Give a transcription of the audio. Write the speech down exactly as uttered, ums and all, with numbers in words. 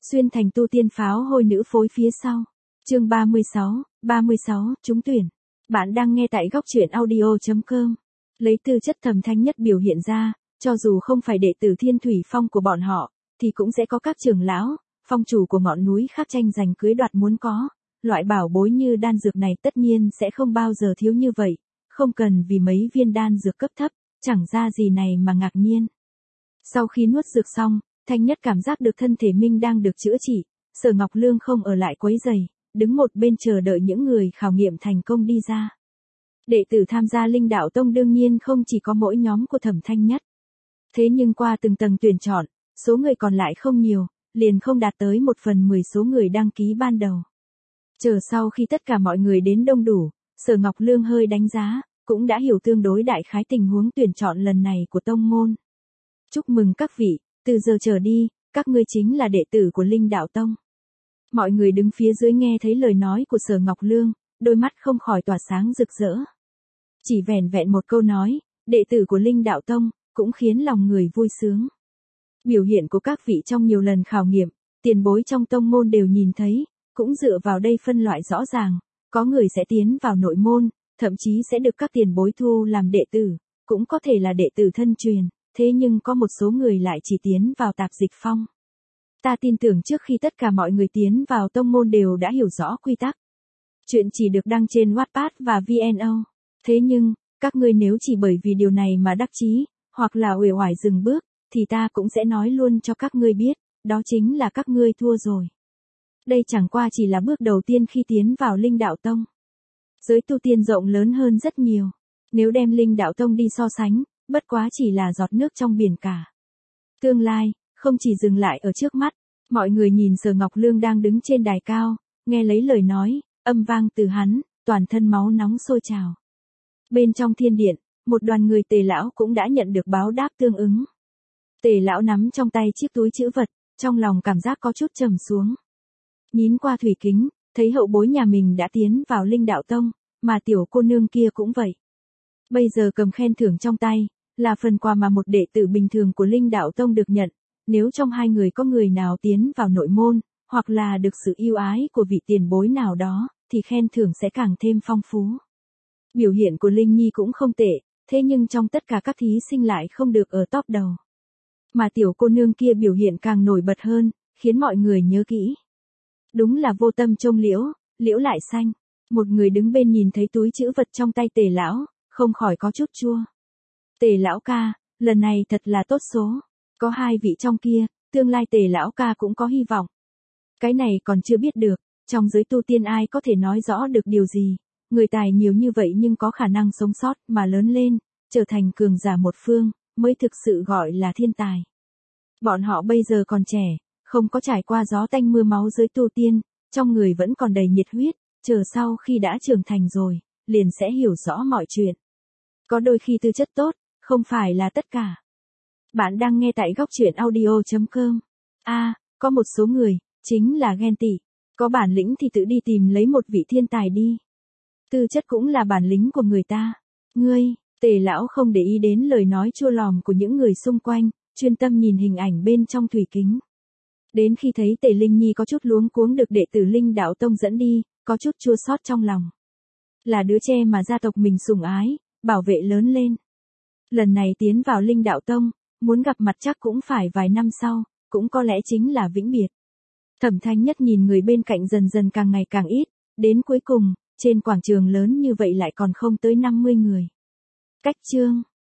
Xuyên thành tu tiên pháo hôi nữ phối phía sau. Chương ba mươi sáu, ba mươi sáu, trúng tuyển. Bạn đang nghe tại góc truyện audio chấm com. Lấy tư chất Thẩm Thanh Nhất biểu hiện ra, cho dù không phải đệ tử Thiên Thủy Phong của bọn họ, thì cũng sẽ có các trưởng lão, phong chủ của ngọn núi khác tranh giành cưới đoạt muốn có. Loại bảo bối như đan dược này tất nhiên sẽ không bao giờ thiếu như vậy, không cần vì mấy viên đan dược cấp thấp, chẳng ra gì này mà ngạc nhiên. Sau khi nuốt dược xong, Thanh Nhất cảm giác được thân thể mình đang được chữa trị, Sở Ngọc Lương không ở lại quấy rầy, đứng một bên chờ đợi những người khảo nghiệm thành công đi ra. Đệ tử tham gia Linh Đạo Tông đương nhiên không chỉ có mỗi nhóm của Thẩm Thanh Nhất. Thế nhưng qua từng tầng tuyển chọn, số người còn lại không nhiều, liền không đạt tới một phần mười số người đăng ký ban đầu. Chờ sau khi tất cả mọi người đến đông đủ, Sở Ngọc Lương hơi đánh giá, cũng đã hiểu tương đối đại khái tình huống tuyển chọn lần này của tông môn. Chúc mừng các vị, từ giờ trở đi, các ngươi chính là đệ tử của Linh Đạo Tông. Mọi người đứng phía dưới nghe thấy lời nói của Sở Ngọc Lương, đôi mắt không khỏi tỏa sáng rực rỡ. Chỉ vẻn vẹn một câu nói, đệ tử của Linh Đạo Tông, cũng khiến lòng người vui sướng. Biểu hiện của các vị trong nhiều lần khảo nghiệm, tiền bối trong tông môn đều nhìn thấy, cũng dựa vào đây phân loại rõ ràng, có người sẽ tiến vào nội môn, thậm chí sẽ được các tiền bối thu làm đệ tử, cũng có thể là đệ tử thân truyền, thế nhưng có một số người lại chỉ tiến vào tạp dịch phong. Ta tin tưởng trước khi tất cả mọi người tiến vào tông môn đều đã hiểu rõ quy tắc. Chuyện chỉ được đăng trên Wattpad và vê en o. Thế nhưng, các ngươi nếu chỉ bởi vì điều này mà đắc chí, hoặc là uể oải dừng bước, thì ta cũng sẽ nói luôn cho các ngươi biết, đó chính là các ngươi thua rồi. Đây chẳng qua chỉ là bước đầu tiên khi tiến vào Linh Đạo Tông. Giới tu tiên rộng lớn hơn rất nhiều. Nếu đem Linh Đạo Tông đi so sánh, bất quá chỉ là giọt nước trong biển cả. Tương lai, không chỉ dừng lại ở trước mắt, mọi người nhìn Sở Ngọc Lương đang đứng trên đài cao, nghe lấy lời nói, âm vang từ hắn, toàn thân máu nóng sôi trào. Bên trong thiên điện, một đoàn người Tề lão cũng đã nhận được báo đáp tương ứng. Tề lão nắm trong tay chiếc túi trữ vật, trong lòng cảm giác có chút trầm xuống. Nhìn qua thủy kính, thấy hậu bối nhà mình đã tiến vào Linh Đạo Tông, mà tiểu cô nương kia cũng vậy. Bây giờ cầm khen thưởng trong tay, là phần quà mà một đệ tử bình thường của Linh Đạo Tông được nhận. Nếu trong hai người có người nào tiến vào nội môn, hoặc là được sự yêu ái của vị tiền bối nào đó, thì khen thưởng sẽ càng thêm phong phú. Biểu hiện của Linh Nhi cũng không tệ, thế nhưng trong tất cả các thí sinh lại không được ở top đầu. Mà tiểu cô nương kia biểu hiện càng nổi bật hơn, khiến mọi người nhớ kỹ. Đúng là vô tâm trông liễu, liễu lại xanh. Một người đứng bên nhìn thấy túi trữ vật trong tay Tề lão, không khỏi có chút chua. Tề lão ca, lần này thật là tốt số. Có hai vị trong kia, tương lai Tề lão ca cũng có hy vọng. Cái này còn chưa biết được, trong giới tu tiên ai có thể nói rõ được điều gì. Người tài nhiều như vậy nhưng có khả năng sống sót mà lớn lên, trở thành cường giả một phương, mới thực sự gọi là thiên tài. Bọn họ bây giờ còn trẻ, không có trải qua gió tanh mưa máu giới tu tiên, trong người vẫn còn đầy nhiệt huyết, chờ sau khi đã trưởng thành rồi, liền sẽ hiểu rõ mọi chuyện. Có đôi khi tư chất tốt, không phải là tất cả. Bạn đang nghe tại góc truyện audio chấm com. A, à, có một số người, chính là ghen tị. Có bản lĩnh thì tự đi tìm lấy một vị thiên tài đi. Tư chất cũng là bản lĩnh của người ta. Ngươi, Tề lão không để ý đến lời nói chua lòm của những người xung quanh, chuyên tâm nhìn hình ảnh bên trong thủy kính. Đến khi thấy Tề Linh Nhi có chút luống cuống được đệ tử Linh Đạo Tông dẫn đi, có chút chua xót trong lòng. Là đứa trẻ mà gia tộc mình sủng ái, bảo vệ lớn lên. Lần này tiến vào Linh Đạo Tông, muốn gặp mặt chắc cũng phải vài năm sau, cũng có lẽ chính là vĩnh biệt. Thẩm Thanh Nhất nhìn người bên cạnh dần dần càng ngày càng ít, đến cuối cùng, trên quảng trường lớn như vậy lại còn không tới năm mươi người. Cách chương